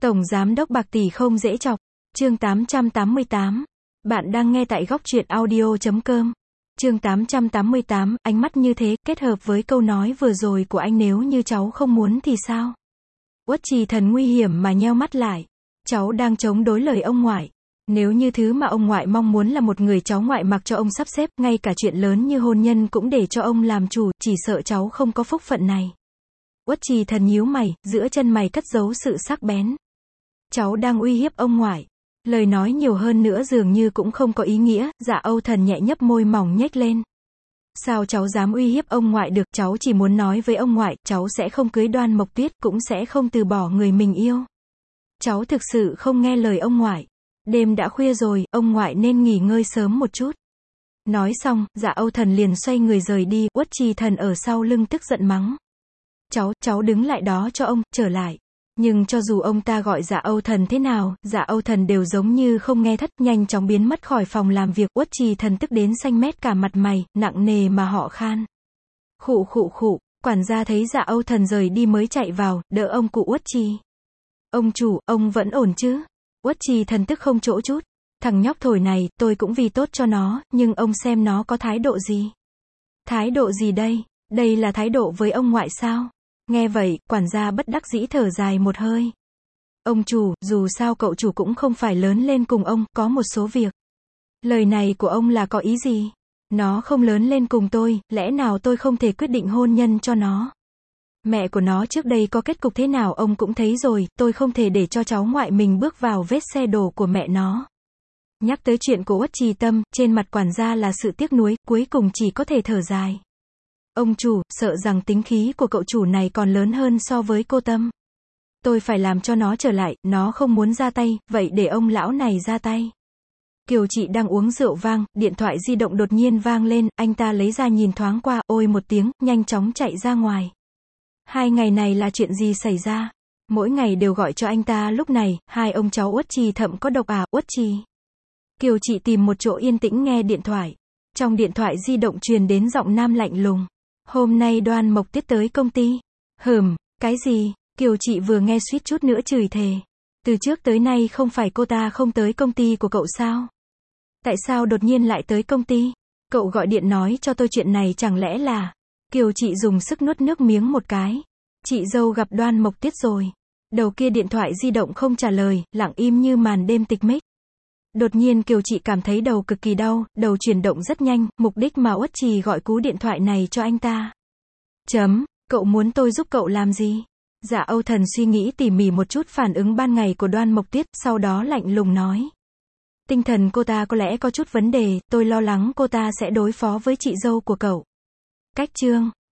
Tổng giám đốc bạc tỷ không dễ chọc. Chương 888. Bạn đang nghe tại góc truyện audio.com. Chương 888, ánh mắt như thế, kết hợp với câu nói vừa rồi của anh, nếu như cháu không muốn thì sao? Uất Trì Thần nguy hiểm mà nheo mắt lại. Cháu đang chống đối lời ông ngoại. Nếu như thứ mà ông ngoại mong muốn là một người cháu ngoại mặc cho ông sắp xếp, ngay cả chuyện lớn như hôn nhân cũng để cho ông làm chủ, chỉ sợ cháu không có phúc phận này. Uất Trì Thần nhíu mày, giữa chân mày cất giấu sự sắc bén. Cháu đang uy hiếp ông ngoại. Lời nói nhiều hơn nữa dường như cũng không có ý nghĩa. Dạ Âu Thần nhẹ nhấp môi mỏng nhếch lên. Sao cháu dám uy hiếp ông ngoại được? Cháu chỉ muốn nói với ông ngoại, cháu sẽ không cưới Đoan Mộc Tuyết, cũng sẽ không từ bỏ người mình yêu. Cháu thực sự không nghe lời ông ngoại. Đêm đã khuya rồi, ông ngoại nên nghỉ ngơi sớm một chút. Nói xong, Dạ Âu Thần liền xoay người rời đi. Uất Trì Thần ở sau lưng tức giận mắng. Cháu đứng lại đó cho ông, trở lại. Nhưng cho dù ông ta gọi Dạ Âu Thần thế nào, Dạ Âu Thần đều giống như không nghe thất, nhanh chóng biến mất khỏi phòng làm việc. Uất Trì Thần tức đến xanh mét cả mặt mày, nặng nề mà họ khan. Khụ khụ khụ, quản gia thấy Dạ Âu Thần rời đi mới chạy vào, đỡ ông cụ Uất Trì. Ông chủ, ông vẫn ổn chứ? Uất Trì Thần tức không chỗ chút. Thằng nhóc thổi này, tôi cũng vì tốt cho nó, nhưng ông xem nó có thái độ gì? Thái độ gì đây? Đây là thái độ với ông ngoại sao? Nghe vậy, quản gia bất đắc dĩ thở dài một hơi. Ông chủ, dù sao cậu chủ cũng không phải lớn lên cùng ông, có một số việc. Lời này của ông là có ý gì? Nó không lớn lên cùng tôi, lẽ nào tôi không thể quyết định hôn nhân cho nó? Mẹ của nó trước đây có kết cục thế nào ông cũng thấy rồi, tôi không thể để cho cháu ngoại mình bước vào vết xe đổ của mẹ nó. Nhắc tới chuyện của Uất Trì Tâm, trên mặt quản gia là sự tiếc nuối, cuối cùng chỉ có thể thở dài. Ông chủ, sợ rằng tính khí của cậu chủ này còn lớn hơn so với cô Tâm. Tôi phải làm cho nó trở lại, nó không muốn ra tay, vậy để ông lão này ra tay. Kiều Chị đang uống rượu vang, điện thoại di động đột nhiên vang lên, anh ta lấy ra nhìn thoáng qua, ôi một tiếng, nhanh chóng chạy ra ngoài. 2 ngày này là chuyện gì xảy ra? Mỗi ngày đều gọi cho anh ta lúc này, hai ông cháu Uất Trì Thậm có độc à? Uất Trì. Kiều Chị tìm một chỗ yên tĩnh nghe điện thoại. Trong điện thoại di động truyền đến giọng nam lạnh lùng. Hôm nay Đoan Mộc Tuyết tới công ty. Cái gì? Kiều Chị vừa nghe suýt chút nữa chửi thề. Từ trước tới nay không phải cô ta không tới công ty của cậu sao? Tại sao đột nhiên lại tới công ty? Cậu gọi điện nói cho tôi chuyện này chẳng lẽ là... Kiều Chị dùng sức nuốt nước miếng một cái. Chị dâu gặp Đoan Mộc Tuyết rồi. Đầu kia điện thoại di động không trả lời, lặng im như màn đêm tịch mịch. Đột nhiên Kiều Chị cảm thấy đầu cực kỳ đau, đầu chuyển động rất nhanh, mục đích mà Uất Trì gọi cú điện thoại này cho anh ta. Cậu muốn tôi giúp cậu làm gì? Dạ Âu Thần suy nghĩ tỉ mỉ một chút phản ứng ban ngày của Đoan Mộc Tuyết, sau đó lạnh lùng nói. Tinh thần cô ta có lẽ có chút vấn đề, tôi lo lắng cô ta sẽ đối phó với chị dâu của cậu. Cách chương